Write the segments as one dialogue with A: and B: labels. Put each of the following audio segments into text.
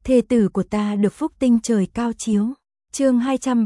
A: thê tử của ta được phúc tinh trời cao chiếu. Chương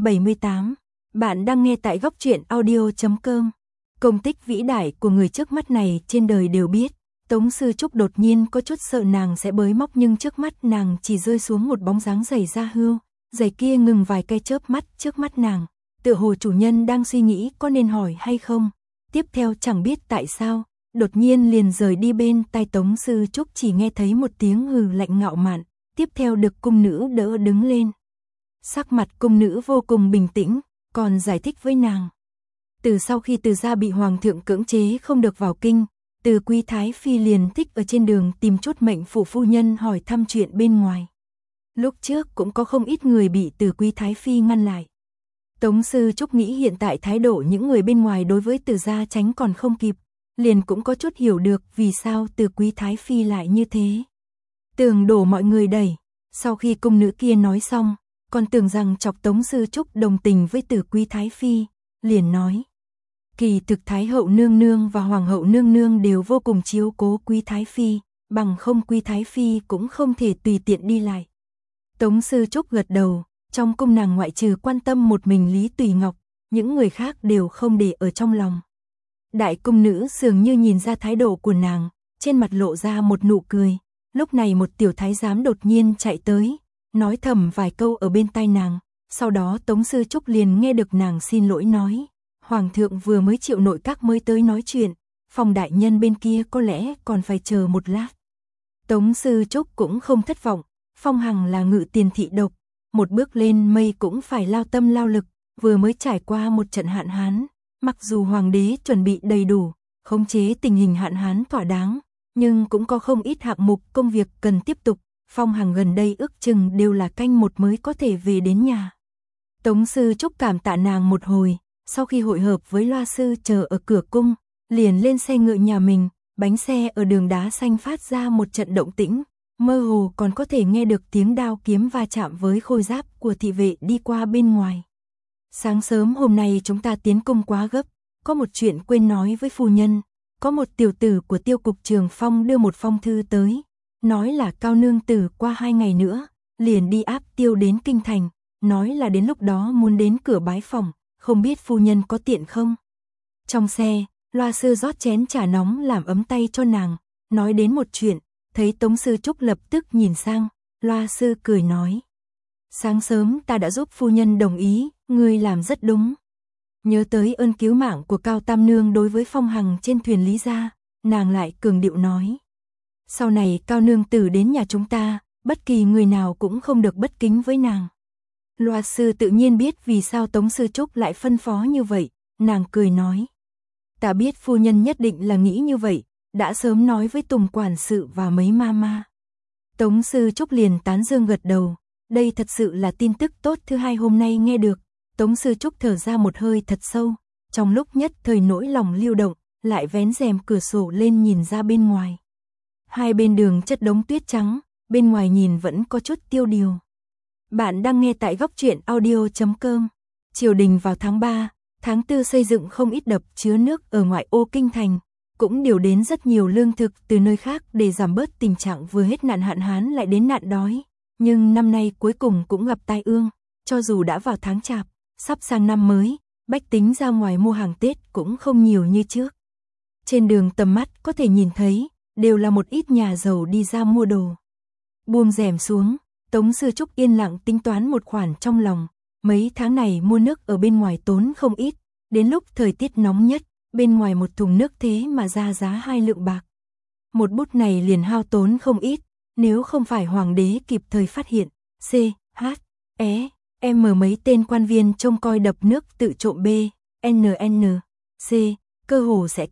A: 278. Bạn đang nghe tại góc truyện audio.com. Công tích vĩ đại của người trước mắt này trên đời đều biết. Tống Sư Trúc đột nhiên có chút sợ nàng sẽ bới móc, nhưng trước mắt nàng chỉ rơi xuống một bóng dáng giày da hươu. Giày kia ngừng vài cây chớp mắt trước mắt nàng, tựa hồ chủ nhân đang suy nghĩ có nên hỏi hay không. Tiếp theo chẳng biết tại sao, đột nhiên liền rời đi. Bên tai Tống Sư Trúc chỉ nghe thấy một tiếng hừ lạnh ngạo mạn, tiếp theo được cung nữ đỡ đứng lên. Sắc mặt cung nữ vô cùng bình tĩnh, còn giải thích với nàng. Từ sau khi Từ gia bị hoàng thượng cưỡng chế không được vào kinh, Từ Quý Thái Phi liền thích ở trên đường tìm chốt mệnh phủ phu nhân hỏi thăm chuyện bên ngoài. Lúc trước cũng có không ít người bị Từ Quý Thái Phi ngăn lại. Tống Sư Trúc nghĩ hiện tại thái độ những người bên ngoài đối với Từ gia tránh còn không kịp, liền cũng có chút hiểu được vì sao Từ Quý Thái Phi lại như thế. Tường đổ mọi người đẩy. Sau khi cung nữ kia nói xong, còn tưởng rằng chọc Tống Sư Trúc đồng tình với Từ Quý Thái Phi, liền nói. Kỳ thực Thái hậu nương nương và Hoàng hậu nương nương đều vô cùng chiếu cố Quý Thái Phi, bằng không Quý Thái Phi cũng không thể tùy tiện đi lại. Tống Sư Trúc gật đầu, trong cung nàng ngoại trừ quan tâm một mình Lý Tùy Ngọc, những người khác đều không để ở trong lòng. Đại cung nữ dường như nhìn ra thái độ của nàng, trên mặt lộ ra một nụ cười. Lúc này một tiểu thái giám đột nhiên chạy tới, nói thầm vài câu ở bên tai nàng, sau đó Tống Sư Trúc liền nghe được nàng xin lỗi nói. Hoàng thượng vừa mới triệu nội các mới tới nói chuyện, Phong đại nhân bên kia có lẽ còn phải chờ một lát. Tống Sư Trúc cũng không thất vọng, Phong Hằng là ngự tiền thị độc, một bước lên mây cũng phải lao tâm lao lực, vừa mới trải qua một trận hạn hán, mặc dù hoàng đế chuẩn bị đầy đủ, khống chế tình hình hạn hán thỏa đáng, nhưng cũng có không ít hạng mục công việc cần tiếp tục. Phong Hằng gần đây ước chừng đều là canh một mới có thể về đến nhà. Tống Sư Trúc cảm tạ nàng một hồi, sau khi hội hợp với loa sư chờ ở cửa cung, liền lên xe ngựa nhà mình. Bánh xe ở đường đá xanh phát ra một trận động tĩnh, mơ hồ còn có thể nghe được tiếng đao kiếm va chạm với khôi giáp của thị vệ đi qua bên ngoài. Sáng sớm hôm nay chúng ta tiến cung quá gấp, có một chuyện quên nói với phu nhân. Có một tiểu tử của Tiêu cục Trường Phong đưa một phong thư tới, nói là Cao nương tử qua 2 ngày nữa liền đi áp Tiêu đến kinh thành, nói là đến lúc đó muốn đến cửa bái phòng, không biết phu nhân có tiện không. Trong xe, loa sư rót chén trà nóng làm ấm tay cho nàng, nói đến một chuyện, thấy Tống Sư Trúc lập tức nhìn sang, loa sư cười nói. Sáng sớm ta đã giúp phu nhân đồng ý, ngươi làm rất đúng. Nhớ tới ơn cứu mạng của Cao Tam Nương đối với Phong Hằng trên thuyền Lý gia, nàng lại cường điệu nói. Sau này Cao nương tử đến nhà chúng ta, bất kỳ người nào cũng không được bất kính với nàng. Loa sư tự nhiên biết vì sao Tống Sư Trúc lại phân phó như vậy, nàng cười nói. Ta biết phu nhân nhất định là nghĩ như vậy, đã sớm nói với Tùng quản sự và mấy mama. Tống Sư Trúc liền tán dương gật đầu, đây thật sự là tin tức tốt thứ hai hôm nay nghe được. Tống Sư Trúc thở ra một hơi thật sâu, trong lúc nhất thời nỗi lòng lưu động, lại vén rèm cửa sổ lên nhìn ra bên ngoài. Hai bên đường chất đống tuyết trắng, bên ngoài nhìn vẫn có chút tiêu điều. Bạn đang nghe tại góc truyện audio.com. Triều đình vào tháng 3, tháng 4 xây dựng không ít đập chứa nước ở ngoại ô kinh thành, cũng điều đến rất nhiều lương thực từ nơi khác để giảm bớt tình trạng vừa hết nạn hạn hán lại đến nạn đói. Nhưng năm nay cuối cùng cũng gặp tai ương, cho dù đã vào tháng Chạp, sắp sang năm mới, bách tính ra ngoài mua hàng Tết cũng không nhiều như trước. Trên đường tầm mắt có thể nhìn thấy, đều là một ít nhà giàu đi ra mua đồ. Buông rèm xuống, Tống Sư Trúc yên lặng tính toán một khoản trong lòng, mấy tháng này mua nước ở bên ngoài tốn không ít, đến lúc thời tiết nóng nhất, bên ngoài một thùng nước thế mà ra giá 2 lượng bạc. Một bút này liền hao tốn không ít, nếu không phải hoàng đế kịp thời phát hiện, mấy tên quan viên trông coi đập nước tự trộm cơ hồ sẽ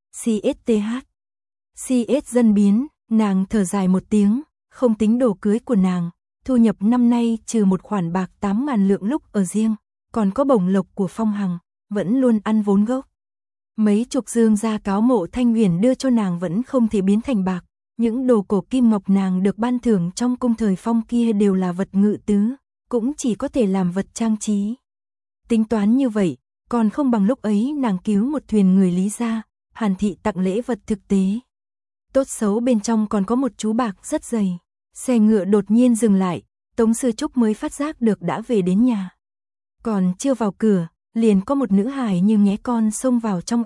A: CS dân biến. Nàng thở dài một tiếng, không tính đồ cưới của nàng, thu nhập năm nay trừ một khoản bạc 8.000 lượng lúc ở riêng, còn có bổng lộc của Phong Hằng, vẫn luôn ăn vốn gốc. Mấy chục dương gia cáo mộ Thanh Huyền đưa cho nàng vẫn không thể biến thành bạc, những đồ cổ kim ngọc nàng được ban thưởng trong cung thời Phong kia đều là vật ngự tứ, cũng chỉ có thể làm vật trang trí. Tính toán như vậy, còn không bằng lúc ấy nàng cứu một thuyền người Lý gia, Hàn thị tặng lễ vật thực tế. Tốt xấu bên trong còn có một chú bạc rất dày. Xe ngựa đột nhiên dừng lại, Tống Sư Trúc mới phát giác được đã về đến nhà. Còn chưa vào cửa, liền có một nữ hài như nghé con xông vào trong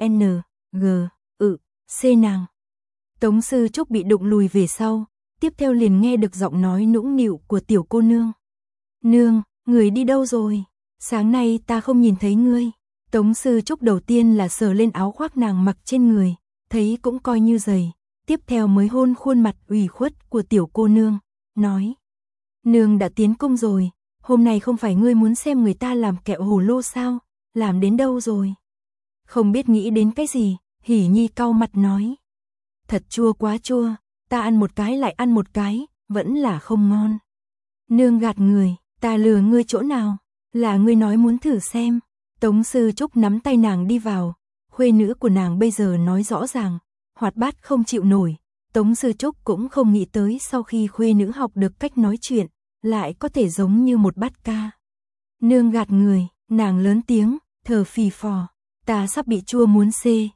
A: C nàng. Tống Sư Trúc bị đụng lùi về sau, tiếp theo liền nghe được giọng nói nũng nịu của tiểu cô nương. Nương, người đi đâu rồi? Sáng nay ta không nhìn thấy ngươi. Tống Sư Trúc đầu tiên là sờ lên áo khoác nàng mặc trên người, thấy cũng coi như dày, tiếp theo mới hôn khuôn mặt ủy khuất của tiểu cô nương, nói. Nương đã tiến cung rồi, hôm nay không phải ngươi muốn xem người ta làm kẹo hồ lô sao, làm đến đâu rồi? Không biết nghĩ đến cái gì, Hỉ Nhi cau mặt nói. Thật chua quá chua, ta ăn một cái lại ăn một cái, vẫn là không ngon. Nương gạt người, ta lừa ngươi chỗ nào, là ngươi nói muốn thử xem. Tống Sư Trúc nắm tay nàng đi vào, khuê nữ của nàng bây giờ nói rõ ràng, hoạt bát không chịu nổi. Tống Sư Trúc cũng không nghĩ tới sau khi khuê nữ học được cách nói chuyện, lại có thể giống như một bát ca. Nương gạt người, nàng lớn tiếng, thở phì phò, ta sắp bị chua muốn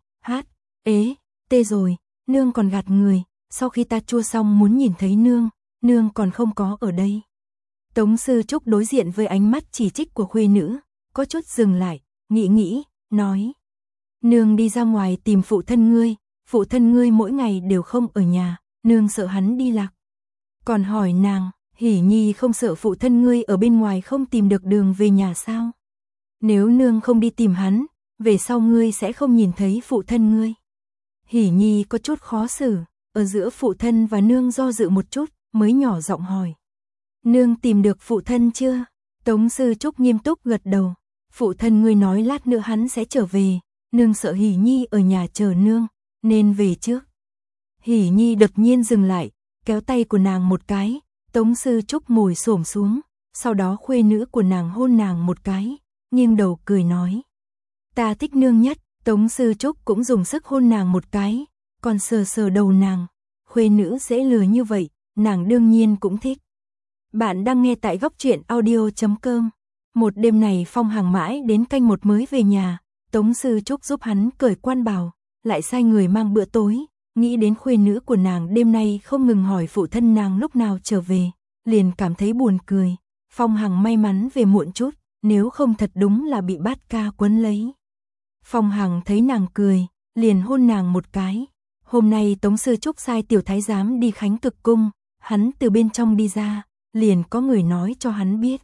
A: tê rồi, nương còn gạt người, sau khi ta chua xong muốn nhìn thấy nương còn không có ở đây. Tống Sư Trúc đối diện với ánh mắt chỉ trích của khuê nữ, có chút dừng lại, nghĩ, nói. Nương đi ra ngoài tìm phụ thân ngươi mỗi ngày đều không ở nhà, nương sợ hắn đi lạc. Còn hỏi nàng, Hỉ Nhi không sợ phụ thân ngươi ở bên ngoài không tìm được đường về nhà sao? Nếu nương không đi tìm hắn, về sau ngươi sẽ không nhìn thấy phụ thân ngươi. Hỉ Nhi có chút khó xử, ở giữa phụ thân và nương do dự một chút, mới nhỏ giọng hỏi. Nương tìm được phụ thân chưa? Tống Sư Trúc nghiêm túc gật đầu. Phụ thân ngươi nói lát nữa hắn sẽ trở về, nương sợ Hỉ Nhi ở nhà chờ nương, nên về trước. Hỉ Nhi đột nhiên dừng lại, kéo tay của nàng một cái, Tống Sư Trúc ngồi xổm xuống, sau đó khuê nữ của nàng hôn nàng một cái, nghiêng đầu cười nói. Ta thích nương nhất. Tống Sư Trúc cũng dùng sức hôn nàng một cái, còn sờ đầu nàng, khuê nữ dễ lừa như vậy, nàng đương nhiên cũng thích. Bạn đang nghe tại góc truyện audio.com. Một đêm này Phong Hằng mãi đến canh một mới về nhà, Tống Sư Trúc giúp hắn cởi quan bào, lại sai người mang bữa tối, nghĩ đến khuê nữ của nàng đêm nay không ngừng hỏi phụ thân nàng lúc nào trở về, liền cảm thấy buồn cười. Phong Hằng may mắn về muộn chút, nếu không thật đúng là bị bát ca quấn lấy. Phong Hằng thấy nàng cười, liền hôn nàng một cái. Hôm nay Tống Sư Trúc sai tiểu thái giám đi Khánh Cực cung, hắn từ bên trong đi ra, liền có người nói cho hắn biết.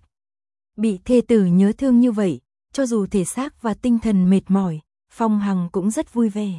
A: Bị thê tử nhớ thương như vậy, cho dù thể xác và tinh thần mệt mỏi, Phong Hằng cũng rất vui vẻ.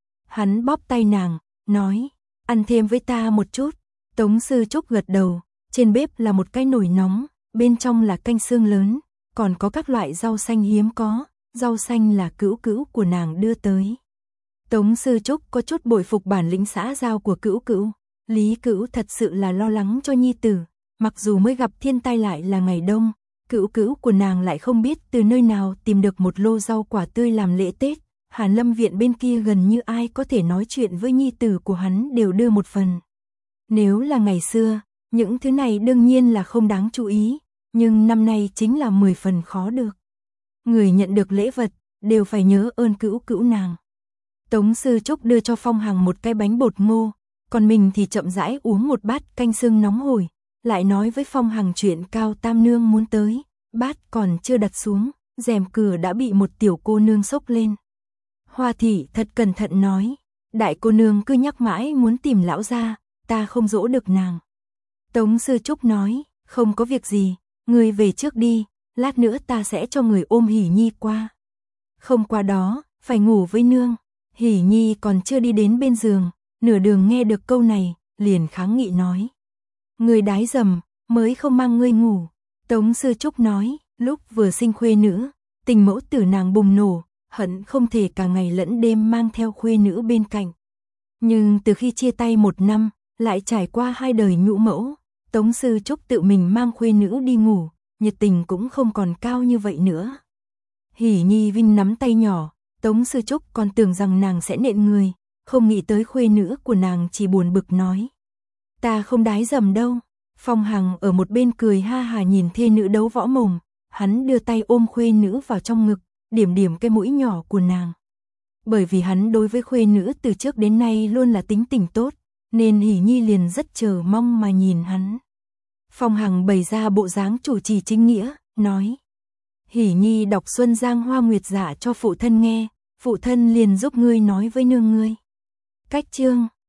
A: Hắn bóp tay nàng, nói, ăn thêm với ta một chút. Tống Sư Trúc gật đầu, trên bếp là một cái nồi nóng, bên trong là canh xương lớn, còn có các loại rau xanh hiếm có. Rau xanh là cữu cữu của nàng đưa tới. Tống Sư Trúc có chút bội phục bản lĩnh xã giao của cữu cữu. Lý Cữu thật sự là lo lắng cho nhi tử, mặc dù mới gặp thiên tai lại là ngày đông, cữu cữu của nàng lại không biết từ nơi nào tìm được một lô rau quả tươi làm lễ Tết. Hàn Lâm viện bên kia gần như ai có thể nói chuyện với nhi tử của hắn đều đưa một phần. Nếu là ngày xưa, những thứ này đương nhiên là không đáng chú ý, nhưng năm nay chính là 10 phần khó được. Người nhận được lễ vật, đều phải nhớ ơn cữu cữu nàng. Tống Sư Trúc đưa cho Phong Hằng một cái bánh bột ngô, còn mình thì chậm rãi uống một bát canh xương nóng hổi, lại nói với Phong Hằng chuyện Cao Tam Nương muốn tới, bát còn chưa đặt xuống, rèm cửa đã bị một tiểu cô nương xốc lên. Hoa thị thật cẩn thận nói, đại cô nương cứ nhắc mãi muốn tìm lão gia, ta không dỗ được nàng. Tống Sư Trúc nói, không có việc gì, ngươi về trước đi. Lát nữa ta sẽ cho người ôm Hỉ Nhi qua. Không qua đó, phải ngủ với nương. Hỉ Nhi còn chưa đi đến bên giường, nửa đường nghe được câu này, liền kháng nghị nói. Người đái dầm, mới không mang ngươi ngủ. Tống Sư Trúc nói, lúc vừa sinh khuê nữ, tình mẫu tử nàng bùng nổ, hận không thể cả ngày lẫn đêm mang theo khuê nữ bên cạnh. Nhưng từ khi chia tay 1 năm, lại trải qua 2 đời nhũ mẫu, Tống Sư Trúc tự mình mang khuê nữ đi ngủ. Nhiệt tình cũng không còn cao như vậy nữa. Hỉ Nhi vinh nắm tay nhỏ, Tống Sư Trúc còn tưởng rằng nàng sẽ nện người, không nghĩ tới khuê nữ của nàng chỉ buồn bực nói. Ta không đái dầm đâu. Phong Hằng ở một bên cười ha hà nhìn thê nữ đấu võ mồm, hắn đưa tay ôm khuê nữ vào trong ngực, điểm điểm cái mũi nhỏ của nàng. Bởi vì hắn đối với khuê nữ từ trước đến nay luôn là tính tình tốt, nên Hỷ Nhi liền rất chờ mong mà nhìn hắn. Phong Hằng bày ra bộ dáng chủ trì chính nghĩa, nói. Hỷ Nhi đọc Xuân Giang Hoa Nguyệt Dạ cho phụ thân nghe, phụ thân liền giúp ngươi nói với nương ngươi. Cách chương